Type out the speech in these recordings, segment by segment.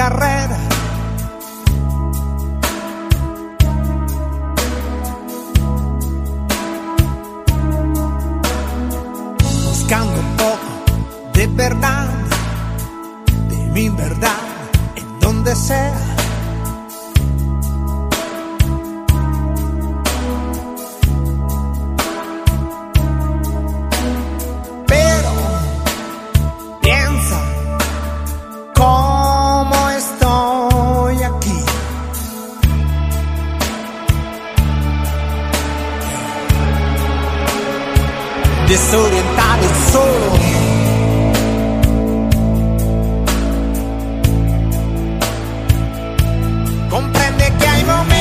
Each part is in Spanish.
carrera. Buscando un poco de verdad, de mi verdad, en donde sea. Pero piensa cómo estoy aquí. Desorientado y solo. Comprende que hay momentos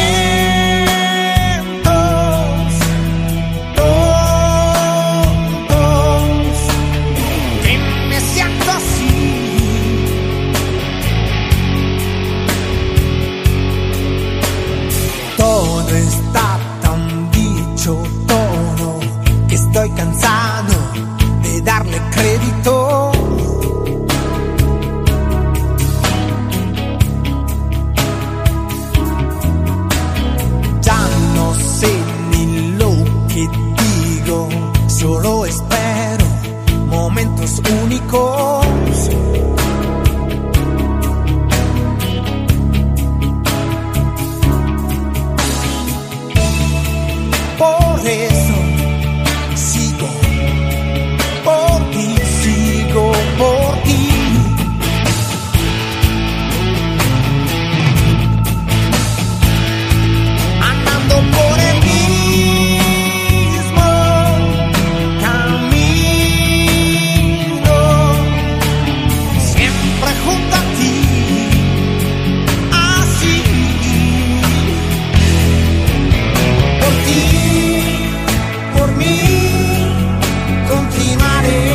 tontos que me siento así. Todo está tan dicho, todo, que estoy cansado de darle crédito. Ya no sé ni lo que digo, solo espero momentos únicos. Por eso sigo por ti, sigo por ti. Andando por el mismo camino, siempre junto a ti, así. Por ti, por mí, continuaré.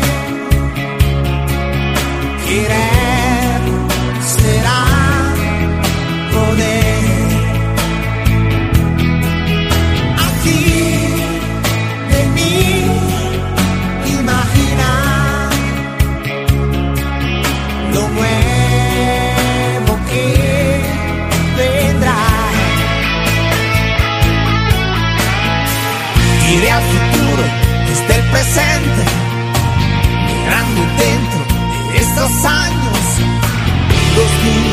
Querer será poder. Así de mí imaginar lo nuevo que vendrá. Iré al futuro desde el presente, mirando dentro de estos años 2000.